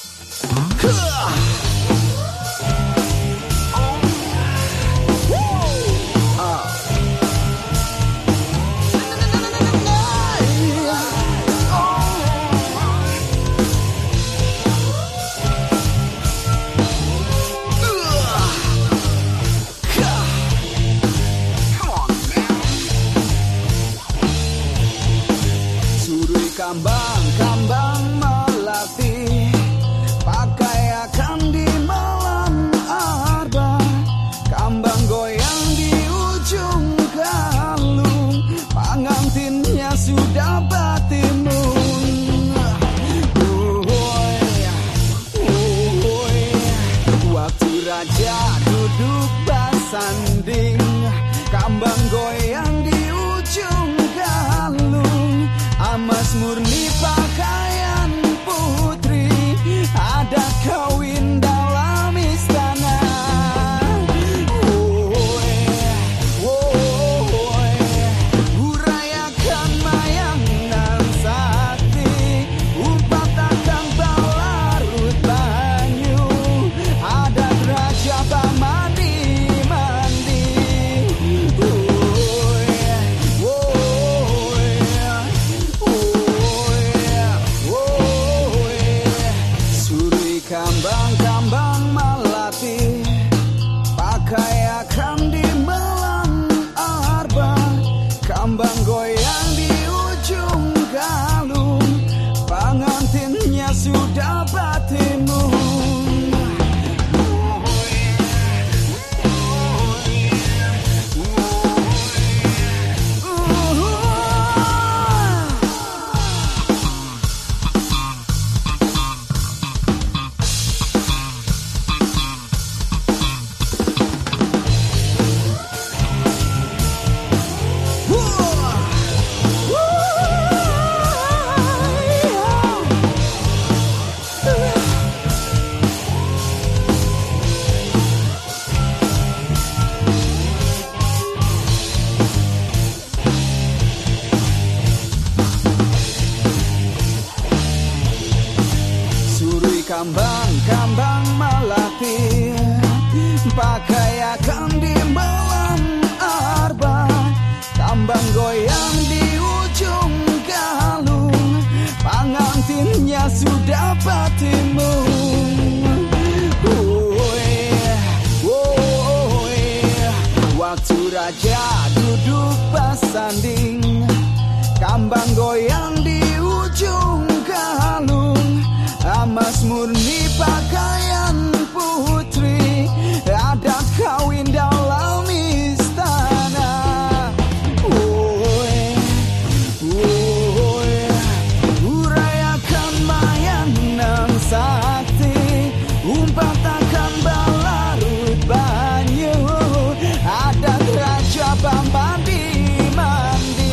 Kambang-kambang melati, pakaian di malam arba. Kambang goyang di ujung kalung, pengantinnya sudah batimun. Waktu raja duduk bersanding, kambang goyang di ujung kalung. Emas murni pakaian putri, ada kawin dalam istana. Urayakan mayang nan sakti, umpat akan balarut banyu. Ada raja pamandi mandi. Kambang-kambang melati, pakaian di malam arba. Kambang goyang di ujung galung, pengantinnya sudah batimun. Kambang-kambang melati, pakaian di malam arba. Kambang goyang di ujung galung, pengantinnya sudah batimun. Waktu raja duduk bersanding, kambang goyang di ujung galung. Emas murni pakaian putri, adat kawin dalam istana. Urayakan mayang nan sakti, umpat akan balarut banyu. Adat raja pamandi mandi.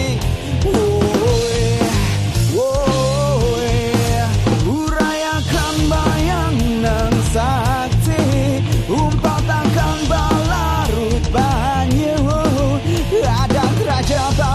Sakti, umpat akan balarut banyu. Adat raja